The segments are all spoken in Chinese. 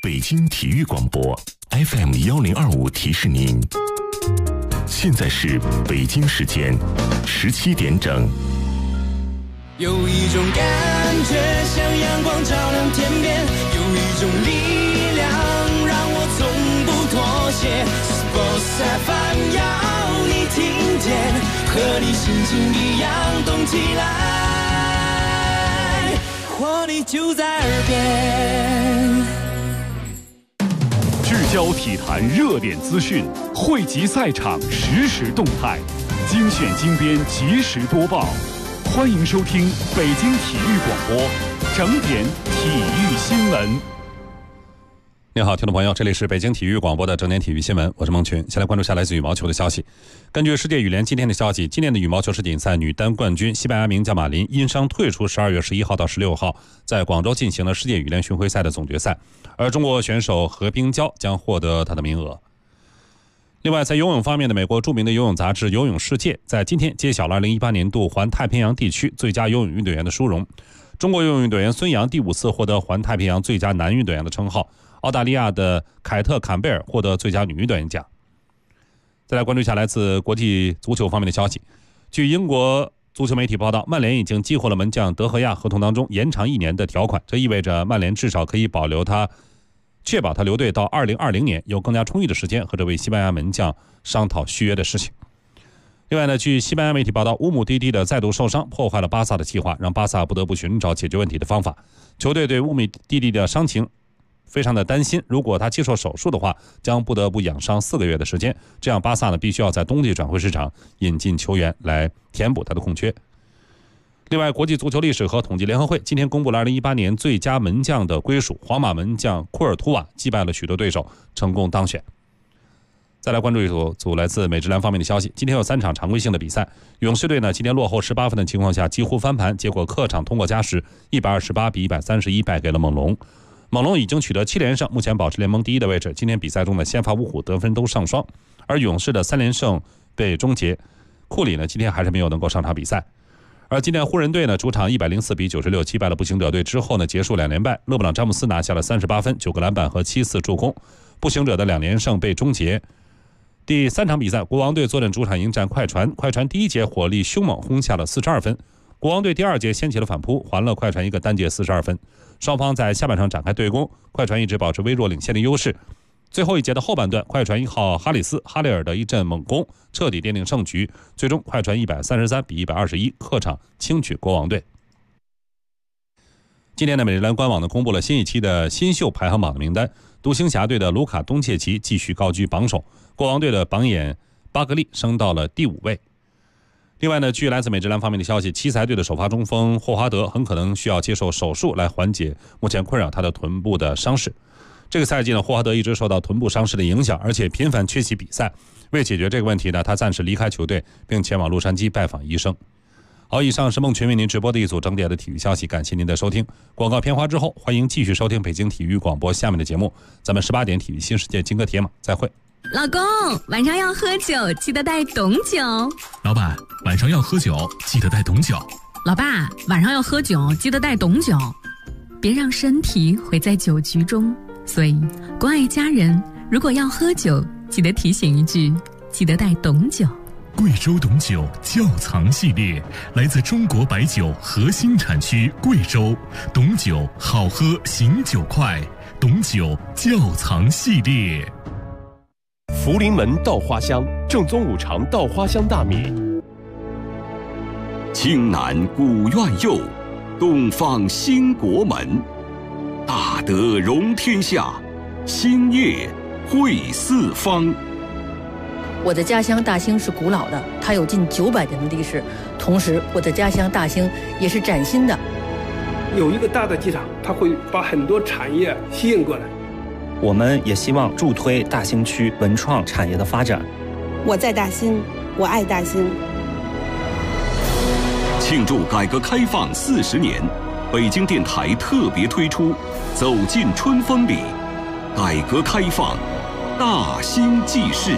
北京体育广播 FM1025提示您，现在是北京时间17点整。 有一种感觉像阳光照亮天边，有一种力量让我从不妥协。Sports FM 要你听见，和你心情一样动起来，活力就在耳边。 聚焦体坛热点资讯，汇集赛场实时动态，精选精编及时播报。欢迎收听北京体育广播整点体育新闻。 你好，听众朋友，这里是北京体育广播的整点体育新闻，我是孟群。先来关注下来自羽毛球的消息。根据世界羽联今天的消息，今年的羽毛球世锦赛女单冠军西班牙名将马林因伤退出12月11号到16号在广州进行了世界羽联巡回赛的总决赛，而中国选手何冰娇将获得她的名额。另外，在游泳方面的美国著名的游泳杂志《游泳世界》在今天揭晓了2018年度环太平洋地区最佳游泳运动员的殊荣。中国游泳运动员孙杨第5次获得环太平洋最佳男运动员的称号，澳大利亚的凯特·坎贝尔获得最佳女运动员奖。再来关注一下来自国际足球方面的消息。据英国足球媒体报道，曼联已经激活了门将德赫亚合同当中延长1年的条款，这意味着曼联至少可以确保他留队到2020年，有更加充裕的时间和这位西班牙门将商讨续约的事情。另外呢，据西班牙媒体报道，乌姆蒂蒂的再度受伤破坏了巴萨的计划，让巴萨不得不寻找解决问题的方法。球队对乌姆蒂蒂的伤情非常的担心，如果他接受手术的话，将不得不养伤4个月的时间，这样巴萨呢必须要在冬季转会市场引进球员来填补他的空缺。另外，国际足球历史和统计联合会今天公布了2018年最佳门将的归属，皇马门将库尔图瓦击败了许多对手，成功当选。再来关注一组来自美职篮方面的消息。今天有3场常规性的比赛，勇士队呢今天落后18分的情况下几乎翻盘，结果客场通过加时128比131败给了猛龙。猛龙已经取得7连胜，目前保持联盟第1的位置。今天比赛中的先发五虎得分都上双，而勇士的3连胜被终结，库里呢今天还是没有能够上场比赛。而今天湖人队呢主场104比96击败了步行者队之后呢，结束2连败。勒布朗詹姆斯拿下了38分、9个篮板和7次助攻。步行者的2连胜被终结。第3场比赛，国王队坐镇主场迎战快船，快船第1节火力凶猛，轰下了42分。国王队第2节掀起了反扑，还了快船一个单节42分。双方在下半场展开对攻，快船一直保持微弱领先的优势。最后一节的后半段，快船1号哈里尔的一阵猛攻，彻底奠定胜局。最终，快船133比121客场轻取国王队。今天的美职篮官网呢公布了新一期的新秀排行榜的名单，独行侠队的卢卡·东切奇继续高居榜首，国王队的榜眼巴格利升到了第5位。另外呢，据来自美职篮方面的消息，奇才队的首发中锋霍华德很可能需要接受手术来缓解目前困扰他的臀部的伤势。这个赛季呢，霍华德一直受到臀部伤势的影响，而且频繁缺席比赛。为解决这个问题呢，他暂时离开球队，并前往洛杉矶拜访医生。好，以上是孟群为您直播的一组整点的体育消息，感谢您的收听。广告片花之后，欢迎继续收听北京体育广播下面的节目。咱们18点体育新世界金戈铁马再会。 老公，晚上要喝酒，记得带董酒。 老板，晚上要喝酒，记得带董酒。 老爸，晚上要喝酒，记得带董酒。别让身体毁在酒局中。所以，关爱家人，如果要喝酒，记得提醒一句，记得带董酒。 贵州董酒窖藏系列，来自中国白酒核心产区贵州，董酒好喝醒酒快，董酒窖藏系列。 福临门稻花香，正宗五常稻花香大米。 青南古院右，东方兴国门。大德容天下，兴业惠四方。 我的家乡大兴是古老的，它有近900年的历史。同时，我的家乡大兴也是崭新的。 有一个大的机场，它会把很多产业吸引过来。 我们也希望助推大兴区文创产业的发展。 我在大兴，我爱大兴。 庆祝改革开放40年，北京电台特别推出《走进春风里》，改革开放大兴记事。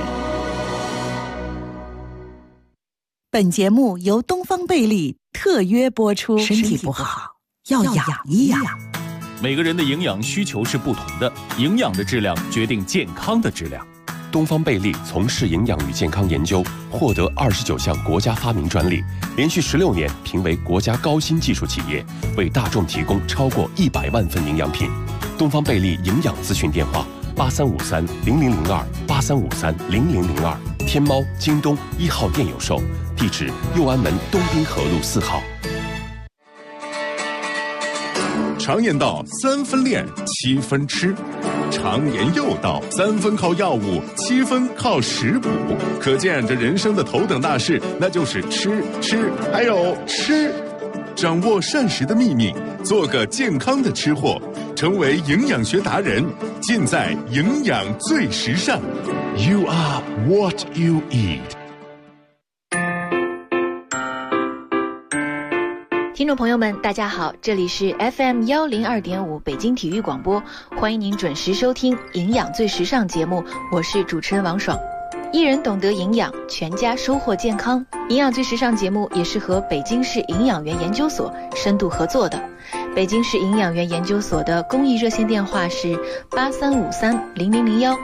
本节目由东方贝利特约播出。 身体不好要养一养。 每个人的营养需求是不同的，营养的质量决定健康的质量。 东方贝利从事营养与健康研究，获得29项国家发明专利，连续16年评为国家高新技术企业，为大众提供超过100万份营养品。东方贝利营养咨询电话83530002，83530002，天猫、京东1号店有售，地址右安门东滨河路4号。 常言道3分练7分吃，常言又道3分靠药物7分靠食补，可见这人生的头等大事那就是吃还有吃。掌握膳食的秘密，做个健康的吃货，成为营养学达人，尽在营养最时尚。 You are what you eat。 听众朋友们，大家好，这里是 FM 102.5北京体育广播，欢迎您准时收听《营养最时尚》节目，我是主持人王爽。一人懂得营养，全家收获健康。营养最时尚节目也是和北京市营养员研究所深度合作的。北京市营养员研究所的公益热线电话是83530001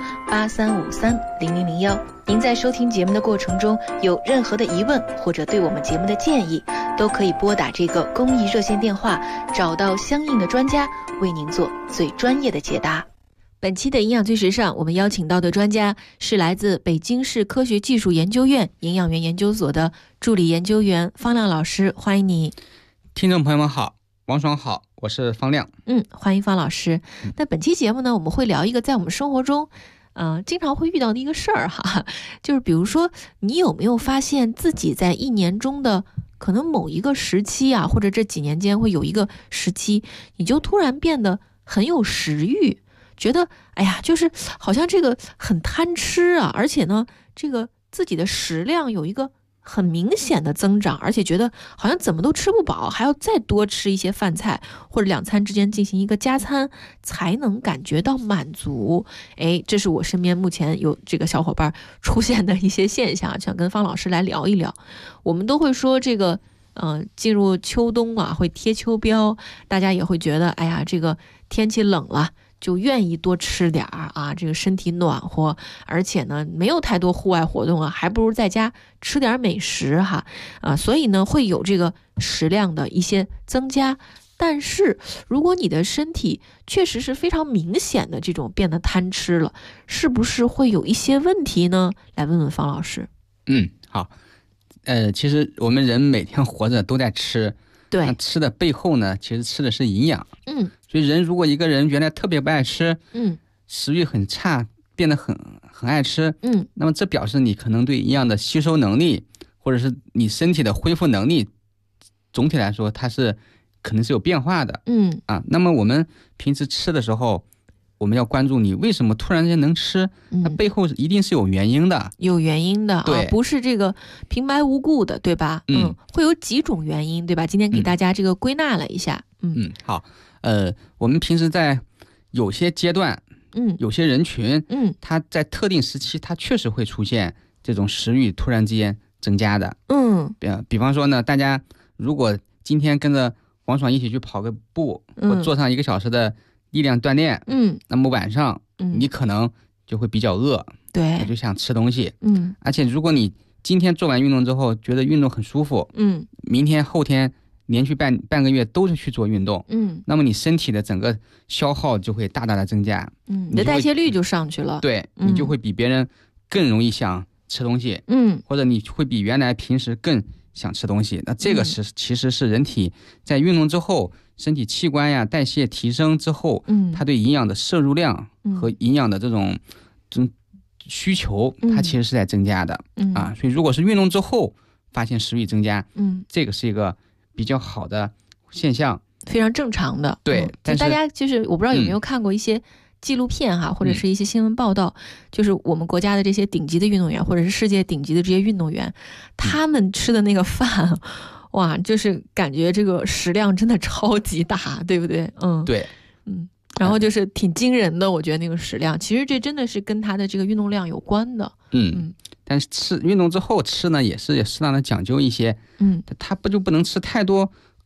83530001。您在收听节目的过程中有任何的疑问或者对我们节目的建议，都可以拨打这个公益热线电话，找到相应的专家为您做最专业的解答。本期的营养最时尚，我们邀请到的专家是来自北京市科学技术研究院营养员研究所的助理研究员方亮老师，欢迎你。 听众朋友们好，王爽好，我是方亮。 欢迎方老师。那本期节目呢，我们会聊一个在我们生活中经常会遇到的一个事儿哈，就是比如说你有没有发现自己在一年中的可能某一个时期啊，或者这几年间会有一个时期，你就突然变得很有食欲，觉得哎呀，就是好像这个很贪吃啊，而且呢，这个自己的食量有一个很明显的增长，而且觉得好像怎么都吃不饱，还要再多吃一些饭菜，或者2餐之间进行一个加餐，才能感觉到满足。这是我身边目前有这个小伙伴出现的一些现象，想跟方老师来聊一聊。我们都会说这个进入秋冬啊，会贴秋膘，大家也会觉得哎呀，这个天气冷了，就愿意多吃点啊，这个身体暖和，而且呢没有太多户外活动啊，还不如在家吃点美食哈所以呢会有这个食量的一些增加。但是如果你的身体确实是非常明显的这种变得贪吃了，是不是会有一些问题呢？来问问方老师。 好，其实我们人每天活着都在吃， 对， 那吃的背后呢，其实吃的是营养。所以如果一个人原来特别不爱吃，食欲很差，变得很爱吃，那么这表示你可能对营养的吸收能力，或者是你身体的恢复能力，总体来说它是可能是有变化的。那么我们平时吃的时候，我们要关注你为什么突然间能吃，那背后一定是有原因的， 对不是这个平白无故的，对吧？会有几种原因，对吧？今天给大家这个归纳了一下。 好，我们平时在有些阶段，有些人群，他在特定时期，他确实会出现这种食欲突然之间增加的。比方说呢，大家如果今天跟着王爽一起去跑个步，或做上1个小时的力量锻炼，那么晚上你可能就会比较饿， 对， 就想吃东西，而且如果你今天做完运动之后觉得运动很舒服，明天后天连续半个月都是去做运动，那么你身体的整个消耗就会大大的增加， 你的代谢率就上去了， 对，你就会比别人更容易想吃东西，或者你会比原来平时更想吃东西。那这个其实是人体在运动之后，身体器官呀代谢提升之后，它对营养的摄入量和营养的这种需求，它其实是在增加的，所以如果是运动之后发现食欲增加，这个是一个比较好的现象， 非常正常的。 对，但是大家就是我不知道有没有看过一些纪录片哈，或者是一些新闻报道，就是我们国家的这些顶级的运动员，或者是世界顶级的这些运动员，他们吃的那个饭，哇，就是感觉这个食量真的超级大，对不对？ 对， 然后就是挺惊人的，我觉得那个食量，其实这真的是跟他的这个运动量有关的。 但是运动之后吃呢，也是适当的讲究一些，它不能吃太多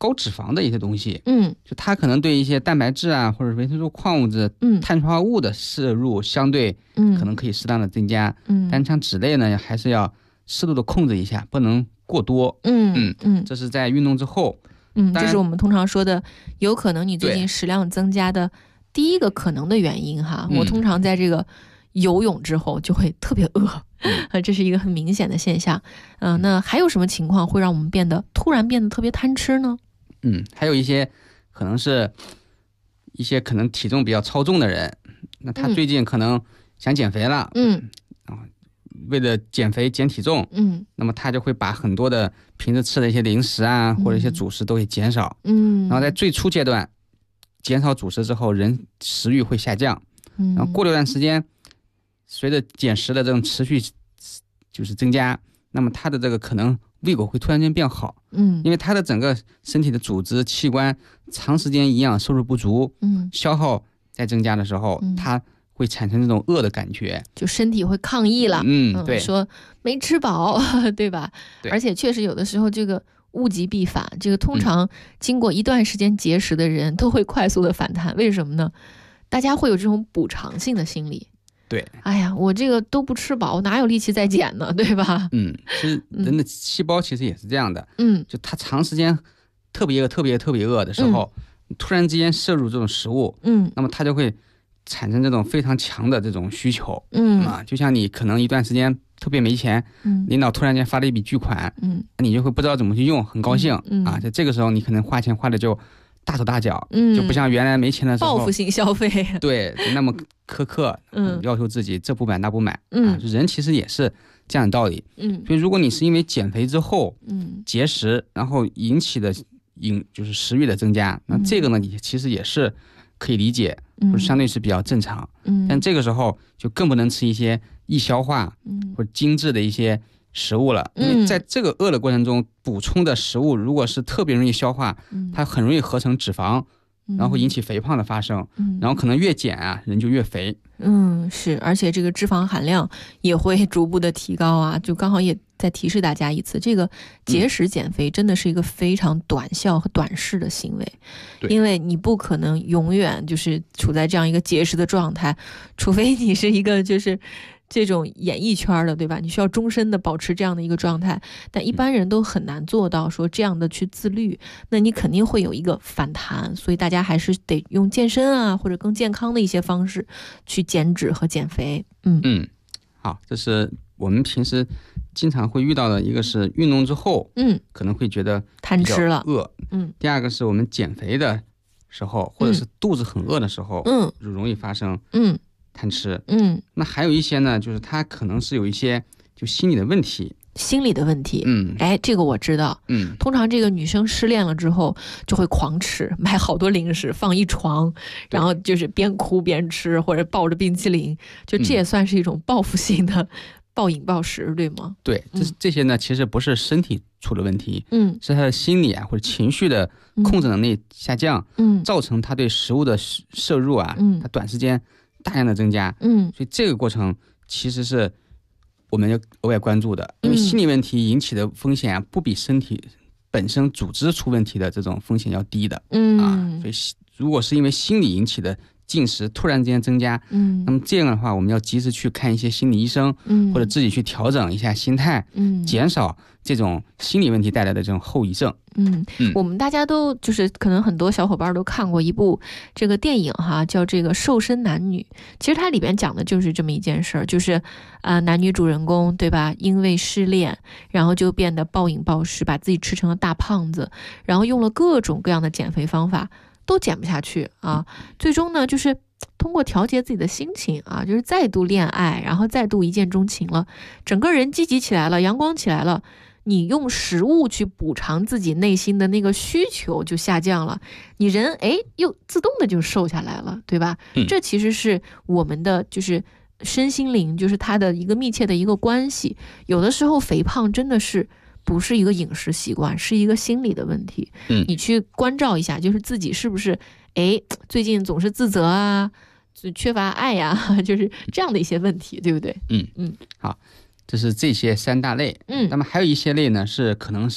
高脂肪的一些东西， 就它可能对一些蛋白质啊或者维生素、矿物质、碳水化合物的摄入相对可能可以适当的增加，但像脂类呢，还是要适度的控制一下，不能过多。这是在运动之后。 这是我们通常说的，有可能你最近食量增加的第一个可能的原因哈。我通常在这个游泳之后就会特别饿，这是一个很明显的现象。那还有什么情况会让我们突然变得特别贪吃呢？ 还有一些可能是一些可能体重比较超重的人，那他最近可能想减肥了，为了减肥减体重，那么他就会把很多的平时吃的一些零食啊，或者一些主食都会减少，然后在最初阶段减少主食之后，人食欲会下降，然后过了一段时间，随着减食的这种持续就是增加，那么他的这个可能胃口会突然间变好，因为他的整个身体的组织器官长时间营养摄入不足，消耗在增加的时候，他会产生这种饿的感觉， 就身体会抗议了， 对， 说没吃饱，对吧？ 对， 而且确实有的时候这个物极必反，这个通常经过一段时间节食的人都会快速的反弹，为什么呢？大家会有这种补偿性的心理。 对， 哎呀，我这个都不吃饱，哪有力气再减呢？对吧？ 其实人的细胞其实也是这样的，就他长时间特别饿的时候，突然之间摄入这种食物，那么他就会产生这种非常强的这种需求，就像你可能一段时间特别没钱，领导突然间发了一笔巨款，你就会不知道怎么去用，很高兴，在这个时候你可能花钱花的就大手大脚，就不像原来没钱的时候报复性消费， 对，那么苛刻，要求自己这不买那不买，人其实也是这样的道理，所以如果你是因为减肥之后，节食，然后引起的就是食欲的增加，那这个呢，你其实也是可以理解，或者相对是比较正常，但这个时候就更不能吃一些易消化或者精致的一些食物了，因为在这个饿的过程中补充的食物如果是特别容易消化，它很容易合成脂肪，然后引起肥胖的发生，然后可能越减啊人就越肥。 是，而且这个脂肪含量也会逐步的提高啊，就刚好也再提示大家一次，这个节食减肥真的是一个非常短效和短视的行为，因为你不可能永远就是处在这样一个节食的状态，除非你是一个就是这种演艺圈的，对吧？你需要终身的保持这样的一个状态，但一般人都很难做到说这样的去自律，那你肯定会有一个反弹，所以大家还是得用健身啊或者更健康的一些方式去减脂和减肥。 好，这是我们平时经常会遇到的，一个是运动之后可能会觉得贪吃了饿，第二个是我们减肥的时候或者是肚子很饿的时候就容易发生贪吃。那还有一些呢，就是他可能是有一些就心理的问题。 这个我知道。通常这个女生失恋了之后就会狂吃，买好多零食放一床，然后就是边哭边吃，或者抱着冰淇淋，就这也算是一种报复性的暴饮暴食，对吗？ 对，这些呢其实不是身体出了问题，是他的心理啊或者情绪的控制能力下降，造成他对食物的摄入啊，他短时间大量的增加，所以这个过程其实是我们要额外关注的，因为心理问题引起的风险啊，不比身体本身组织出问题的这种风险要低的，所以如果是因为心理引起的进食突然之间增加，那么这样的话，我们要及时去看一些心理医生，或者自己去调整一下心态，减少这种心理问题带来的这种后遗症。 我们大家都就是可能很多小伙伴都看过一部这个电影哈，叫这个瘦身男女。其实它里边讲的就是这么一件事儿，就是男女主人公对吧，因为失恋然后就变得暴饮暴食，把自己吃成了大胖子，然后用了各种各样的减肥方法都减不下去啊，最终呢就是通过调节自己的心情啊，就是再度恋爱，然后再度一见钟情了，整个人积极起来了，阳光起来了，你用食物去补偿自己内心的那个需求就下降了，你人又自动的就瘦下来了，对吧？这其实是我们的就是身心灵，就是它的一个密切的一个关系。有的时候肥胖真的是不是一个饮食习惯，是一个心理的问题。你去关照一下，就是自己是不是最近总是自责啊，缺乏爱呀，就是这样的一些问题，对不对？ 好，这是这些三大类。那么还有一些类呢，是可能是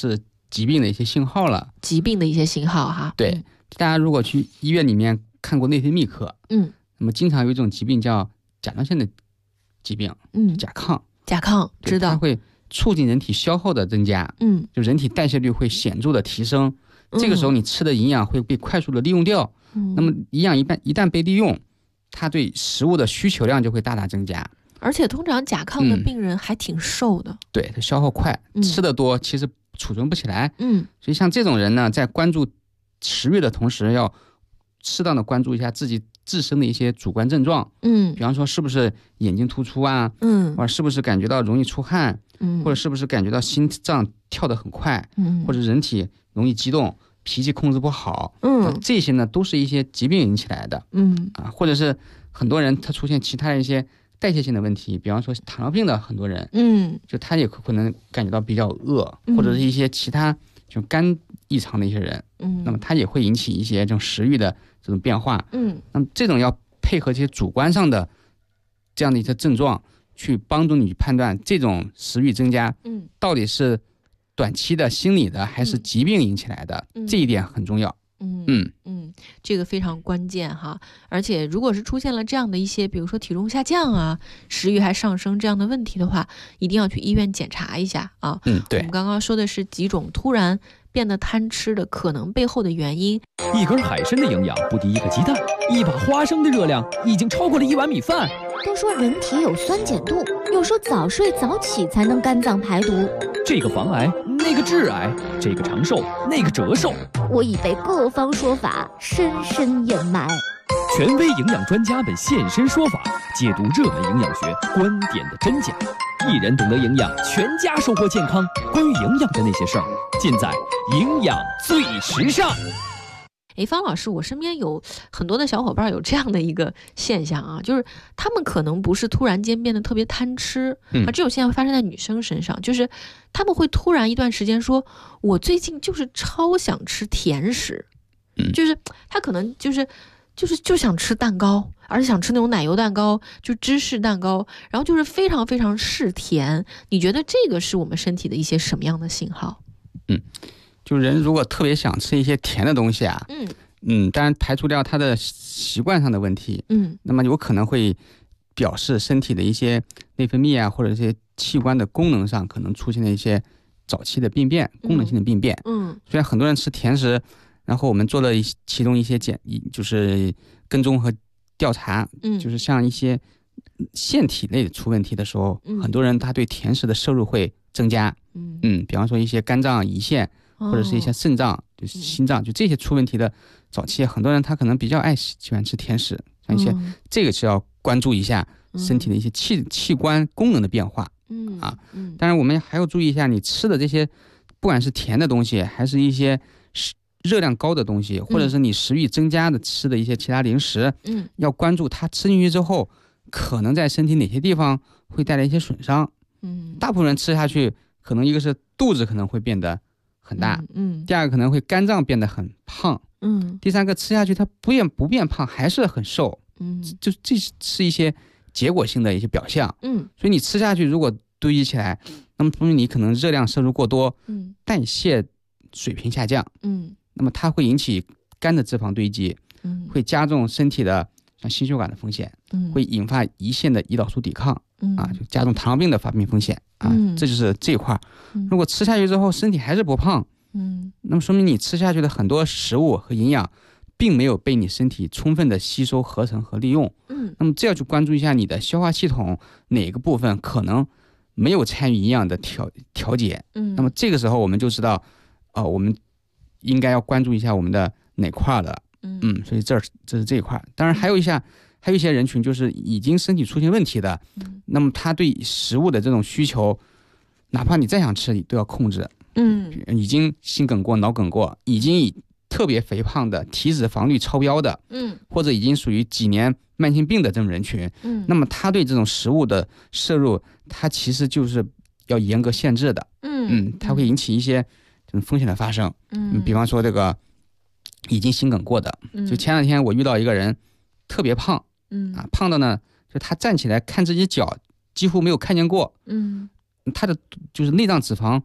疾病的一些信号了。 疾病的一些信号哈。 对，大家如果去医院里面看过内分泌科，那么经常有一种疾病叫甲状腺的疾病，甲亢。甲亢知道，它会促进人体消耗的增加，就人体代谢率会显著的提升。这个时候你吃的营养会被快速的利用掉，那么营养一旦被利用，它对食物的需求量就会大大增加。 而且通常甲亢的病人还挺瘦的， 对，它消耗快，吃的多，其实储存不起来。所以像这种人呢，在关注食欲的同时，要适当的关注一下自己自身的一些主观症状，比方说是不是眼睛突出啊，或者是不是感觉到容易出汗，或者是不是感觉到心脏跳得很快，或者人体容易激动，脾气控制不好，这些呢都是一些疾病引起来的，或者是很多人他出现其他的一些代谢性的问题，比方说糖尿病的很多人，就他也可能感觉到比较饿，或者是一些其他就肝异常的一些人，那么他也会引起一些这种食欲的这种变化，那么这种要配合这些主观上的这样的一些症状，去帮助你判断这种食欲增加，到底是短期的心理的还是疾病引起来的，这一点很重要。 这个非常关键哈，而且如果是出现了这样的一些，比如说体重下降啊，食欲还上升这样的问题的话，一定要去医院检查一下啊。 对， 我们刚刚说的是几种突然变得贪吃的可能背后的原因。 一根海参的营养不敌一个鸡蛋，一把花生的热量已经超过了1碗米饭。 都说人体有酸碱度，又说早睡早起才能肝脏排毒。 这个防癌，那个致癌，这个长寿，那个折寿。 我已被各方说法深深掩埋。 权威营养专家们现身说法，解读热门营养学观点的真假。一人懂得营养，全家收获健康。关于营养的那些事儿，尽在营养最时尚。 方老师，我身边有很多的小伙伴有这样的一个现象啊，就是他们可能不是突然间变得特别贪吃，这种现象会发生在女生身上，就是他们会突然一段时间说，我最近就是超想吃甜食，就是他可能就想吃蛋糕，而且想吃那种奶油蛋糕，就芝士蛋糕，然后就是非常非常嗜甜。你觉得这个是我们身体的一些什么样的信号？ 就人如果特别想吃一些甜的东西啊，当然排除掉他的习惯上的问题，那么有可能会表示身体的一些内分泌啊，或者一些器官的功能上可能出现了一些早期的病变，功能性的病变。虽然很多人吃甜食，然后我们做了其中一些就是跟踪和调查，就是像一些腺体类出问题的时候，很多人他对甜食的摄入会增加，比方说一些肝脏、胰腺。或者是一些肾脏，就是心脏，就这些出问题的早期，很多人他可能比较喜欢吃甜食，像一些这个是要关注一下身体的一些器官功能的变化，当然我们还要注意一下你吃的这些，不管是甜的东西，还是一些热量高的东西，或者是你食欲增加的吃的一些其他零食，要关注它吃进去之后，可能在身体哪些地方会带来一些损伤。大部分人吃下去，可能一个是肚子可能会变得很大，第二个可能会肝脏变得很胖，第三个吃下去它不变胖，还是很瘦，就这是一些结果性的一些表象，所以你吃下去如果堆积起来，那么说明你可能热量摄入过多，代谢水平下降，那么它会引起肝的脂肪堆积，会加重身体的像心血管的风险，会引发胰腺的胰岛素抵抗，就加重糖尿病的发病风险。这就是这一块。如果吃下去之后身体还是不胖，那么说明你吃下去的很多食物和营养并没有被你身体充分的吸收、合成和利用。那么这要去关注一下你的消化系统哪个部分可能没有参与营养的调节。那么这个时候我们就知道，我们应该要关注一下我们的哪块了。所以这是这一块。当然还有一些人群就是已经身体出现问题的，那么他对食物的这种需求，哪怕你再想吃，你都要控制。已经心梗过、脑梗过，已经特别肥胖的、体脂肪率超标的，或者已经属于几年慢性病的这种人群，那么他对这种食物的摄入，他其实就是要严格限制的。它会引起一些这种风险的发生。比方说这个已经心梗过的，就前两天我遇到一个人特别胖，胖的呢，就他站起来看自己脚几乎没有看见过，他的就是内脏脂肪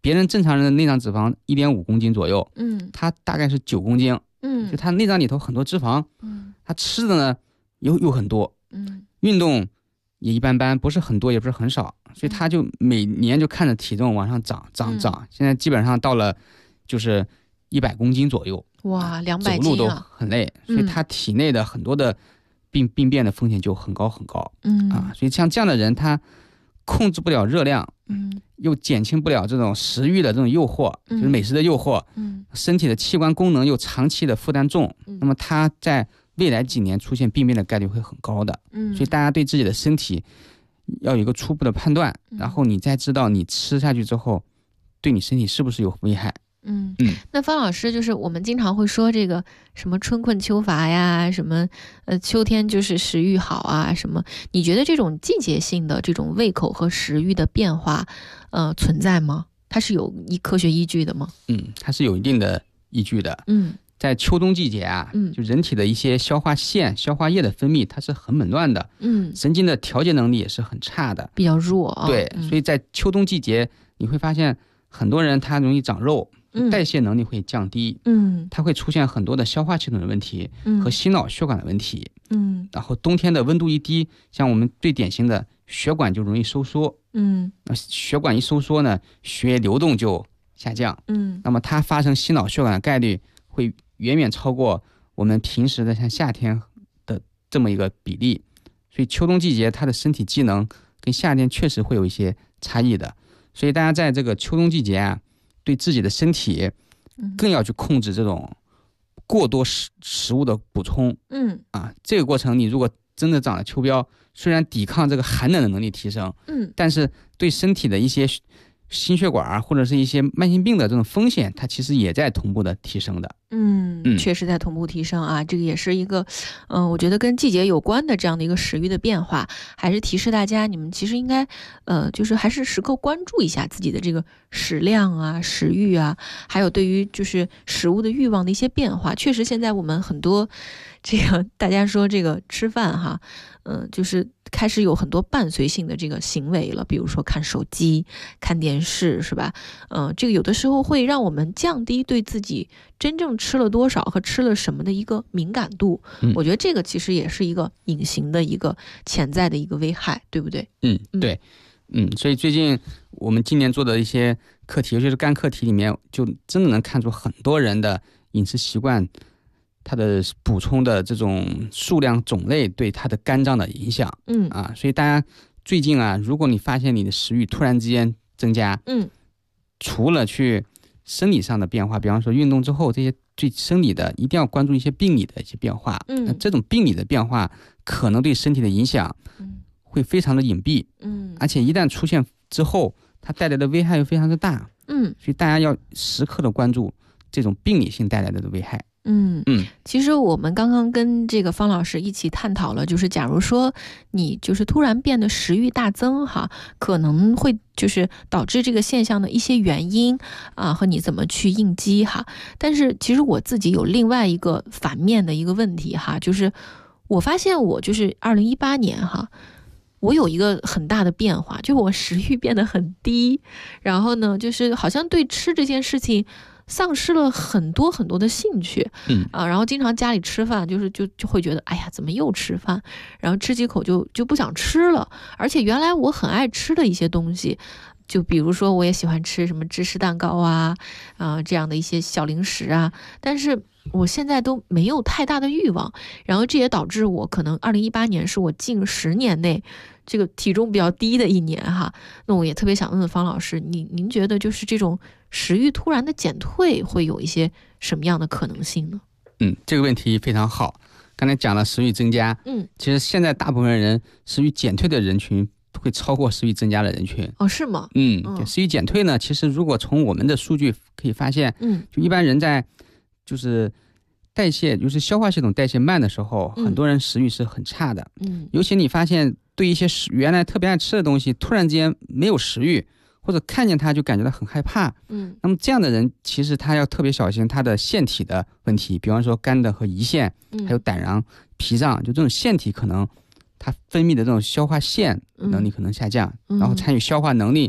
别人正常人的内脏脂肪1.5公斤左右，他大概是9公斤，就他内脏里头很多脂肪，他吃的呢又很多，运动也一般般，不是很多也不是很少，所以他就每年就看着体重往上涨，现在基本上到了就是100公斤左右， 哇，200斤啊， 走路都很累，所以他体内的很多的病变的风险就很高，所以像这样的人，他控制不了热量，又减轻不了这种食欲的这种诱惑，就是美食的诱惑，身体的器官功能又长期的负担重，那么他在未来几年出现病变的概率会很高的，所以大家对自己的身体要有一个初步的判断，然后你再知道你吃下去之后对你身体是不是有危害。 那方老师，就是我们经常会说这个什么春困秋乏呀，什么秋天就是食欲好啊，什么，你觉得这种季节性的这种胃口和食欲的变化存在吗？它是有科学依据的吗？ 它是有一定的依据的。在秋冬季节啊，就人体的一些消化腺、消化液的分泌它是很紊乱的，神经的调节能力也是很差的， 比较弱啊。 对，所以在秋冬季节你会发现很多人他容易长肉，代谢能力会降低，它会出现很多的消化系统的问题，和心脑血管的问题，然后冬天的温度一低，像我们最典型的血管就容易收缩，血管一收缩呢，血液流动就下降，那么它发生心脑血管的概率会远远超过我们平时的像夏天的这么一个比例，所以秋冬季节它的身体机能跟夏天确实会有一些差异的，所以大家在这个秋冬季节啊，对自己的身体更要去控制这种过多食物的补充，这个过程你如果真的长了秋膘，虽然抵抗这个寒冷的能力提升，但是对身体的一些心血管或者是一些慢性病的这种风险，它其实也在同步的提升的。 确实在同步提升啊，这个也是一个我觉得跟季节有关的这样的一个食欲的变化，还是提示大家你们其实应该就是还是时刻关注一下自己的这个食量啊、食欲啊，还有对于就是食物的欲望的一些变化。确实现在我们很多这个大家说这个吃饭哈，就是开始有很多伴随性的这个行为了，比如说看手机、看电视，是吧？这个有的时候会让我们降低对自己真正吃了多少和吃了什么的一个敏感度。我觉得这个其实也是一个隐形的一个潜在的一个危害，对不对？ 对，所以最近我们今年做的一些课题，尤其是肝课题里面，就真的能看出很多人的饮食习惯，它的补充的这种数量种类对它的肝脏的影响，所以大家最近啊，如果你发现你的食欲突然之间增加，除了去生理上的变化，比方说运动之后这些最生理的，一定要关注一些病理的一些变化，那这种病理的变化可能对身体的影响会非常的隐蔽，而且一旦出现之后，它带来的危害又非常的大，所以大家要时刻的关注这种病理性带来的危害。 其实我们刚刚跟这个方老师一起探讨了，就是假如说你就是突然变得食欲大增哈，可能会就是导致这个现象的一些原因啊，和你怎么去应激哈。但是其实我自己有另外一个反面的一个问题哈，就是我发现我就是2018年哈，我有一个很大的变化，就我食欲变得很低，然后呢，就是好像对吃这件事情丧失了很多很多的兴趣，然后经常家里吃饭就会觉得哎呀怎么又吃饭，然后吃几口就不想吃了，而且原来我很爱吃的一些东西，就比如说我也喜欢吃什么芝士蛋糕啊，这样的一些小零食啊，但是我现在都没有太大的欲望，然后这也导致我可能2018年是我近10年内这个体重比较低的一年哈。那我也特别想问问方老师，您觉得就是这种食欲突然的减退会有一些什么样的可能性呢？ 这个问题非常好。刚才讲了食欲增加，其实现在大部分人食欲减退的人群会超过食欲增加的人群。 是吗？ 食欲减退呢，其实如果从我们的数据可以发现，就一般人在就是代谢，就是消化系统代谢慢的时候，很多人食欲是很差的。尤其你发现对一些原来特别爱吃的东西，突然之间没有食欲，或者看见它就感觉到很害怕，那么这样的人其实他要特别小心他的腺体的问题，比方说肝的和胰腺，还有胆囊、脾脏，就这种腺体可能它分泌的这种消化腺能力可能下降，然后参与消化能力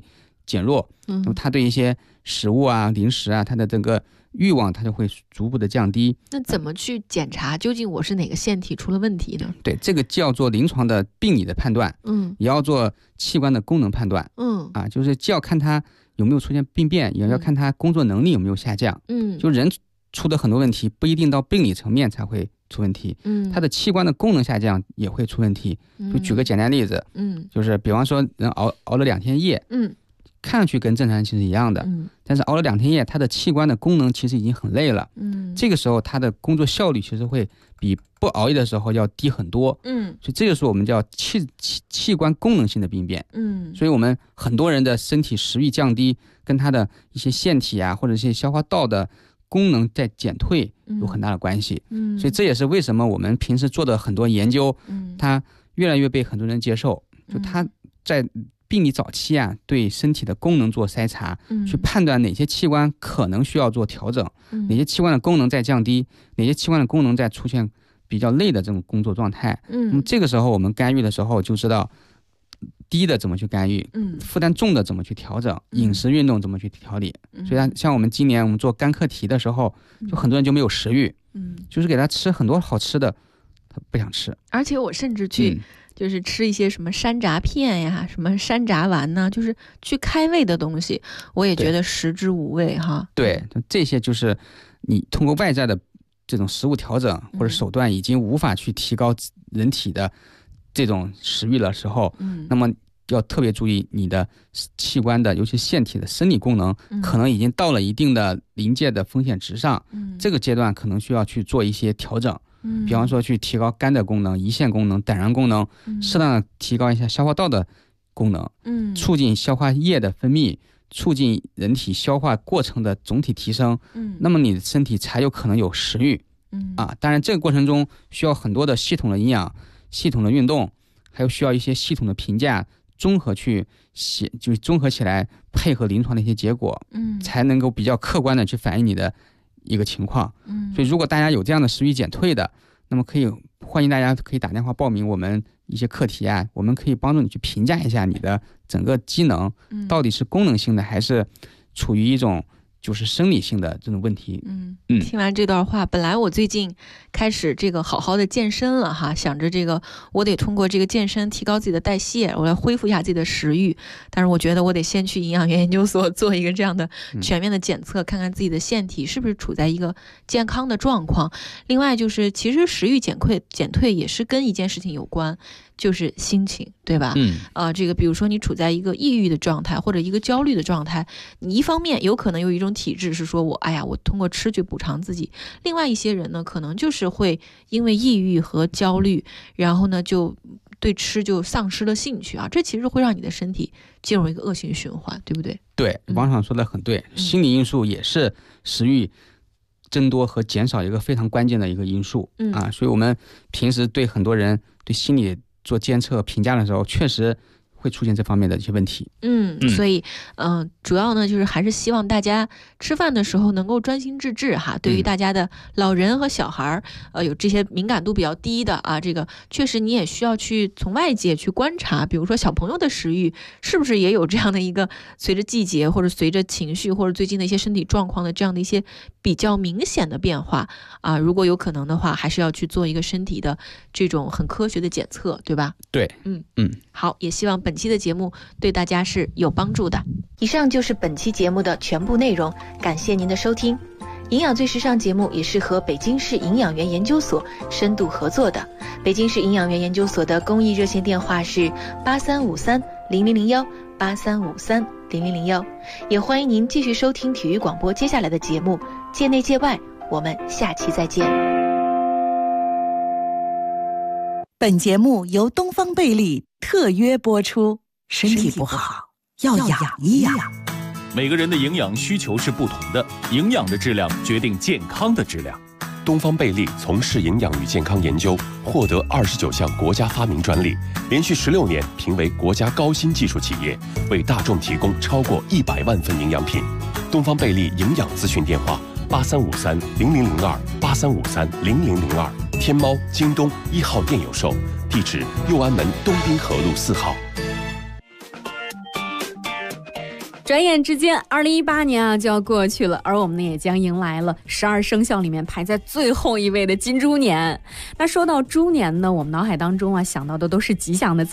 减弱，那么他对一些食物啊、零食啊，他的整个欲望它就会逐步的降低。 那怎么去检查究竟我是哪个腺体出了问题呢？ 对，这个既要做临床的病理的判断，也要做器官的功能判断，就是既要看它有没有出现病变，也要看它工作能力有没有下降。就人出的很多问题不一定到病理层面才会出问题，它的器官的功能下降也会出问题。就举个简单例子，就是比方说人熬了2天夜，看上去跟正常人其实一样的，但是熬了2天夜，他的器官的功能其实已经很累了，这个时候他的工作效率其实会比不熬夜的时候要低很多，所以这就是我们叫器官功能性的病变，所以我们很多人的身体食欲降低，跟他的一些腺体啊，或者一些消化道的功能在减退有很大的关系，所以这也是为什么我们平时做的很多研究，它越来越被很多人接受，就它在病理早期啊，对身体的功能做筛查，去判断哪些器官可能需要做调整，哪些器官的功能在降低，哪些器官的功能在出现比较累的这种工作状态。那么这个时候我们干预的时候就知道低的怎么去干预，负担重的怎么去调整，饮食运动怎么去调理。所以像我们今年我们做肝课题的时候，就很多人就没有食欲，就是给他吃很多好吃的，他不想吃。 而且我甚至去就是吃一些什么山楂片呀，什么山楂丸呢，就是去开胃的东西，我也觉得食之无味哈。 对，这些就是你通过外在的这种食物调整或者手段已经无法去提高人体的这种食欲的时候，那么要特别注意你的器官的，尤其腺体的生理功能，可能已经到了一定的临界的风险值上，这个阶段可能需要去做一些调整。比方说去提高肝的功能、胰腺功能、胆囊功能，适当的提高一下消化道的功能，促进消化液的分泌，促进人体消化过程的总体提升，那么你的身体才有可能有食欲。当然这个过程中需要很多的系统的营养、系统的运动，还有需要一些系统的评价，综合起来配合临床的一些结果，才能够比较客观的去反映你的一个情况。所以如果大家有这样的食欲减退的，那么欢迎大家可以打电话报名我们一些课题啊，我们可以帮助你去评价一下你的整个机能，到底是功能性的还是处于一种就是生理性的这种问题。 听完这段话，本来我最近开始这个好好的健身了哈，想着这个我得通过这个健身提高自己的代谢，我来恢复一下自己的食欲，但是我觉得我得先去营养元研究所做一个这样的全面的检测，看看自己的腺体是不是处在一个健康的状况。另外就是其实食欲减退也是跟一件事情有关，就是心情，对吧？这个比如说你处在一个抑郁的状态或者一个焦虑的状态，你一方面有可能有一种体质是说我通过吃去补偿自己，另外一些人呢可能就是会因为抑郁和焦虑，然后呢就对吃就丧失了兴趣啊，这其实会让你的身体进入一个恶性循环，对不对？ 对，王厂说的很对，心理因素也是食欲增多和减少一个非常关键的一个因素所以我们平时对很多人对心理做监测评价的时候，确实会出现这方面的一些问题。 所以主要呢就是还是希望大家吃饭的时候能够专心致志哈。对于大家的老人和小孩有这些敏感度比较低的这个确实你也需要去从外界去观察，比如说小朋友的食欲是不是也有这样的一个随着季节或者随着情绪或者最近的一些身体状况的这样的一些比较明显的变化如果有可能的话，还是要去做一个身体的这种很科学的检测，对吧？ 对， 好，也希望本期的节目对大家是有帮助的。以上就是本期节目的全部内容，感谢您的收听。营养最时尚节目也是和北京市营养元研究所深度合作的。北京市营养元研究所的公益热线电话是83530001 83530001，也欢迎您继续收听体育广播接下来的节目，界内界外，我们下期再见。 本节目由东方贝利特约播出，身体不好要养一养。 每个人的营养需求是不同的，营养的质量决定健康的质量。 东方贝利从事营养与健康研究，获得29项国家发明专利，连续16年评为国家高新技术企业，为大众提供超过100万份营养品。东方贝利营养咨询电话：83530002 83530002，天猫、京东1号店有售，地址右安门东滨河路4号。 转眼之间2018年啊就要过去了，而我们呢也将迎来了12生肖里面排在最后一位的金猪年。那说到猪年呢，我们脑海当中啊想到的都是吉祥的词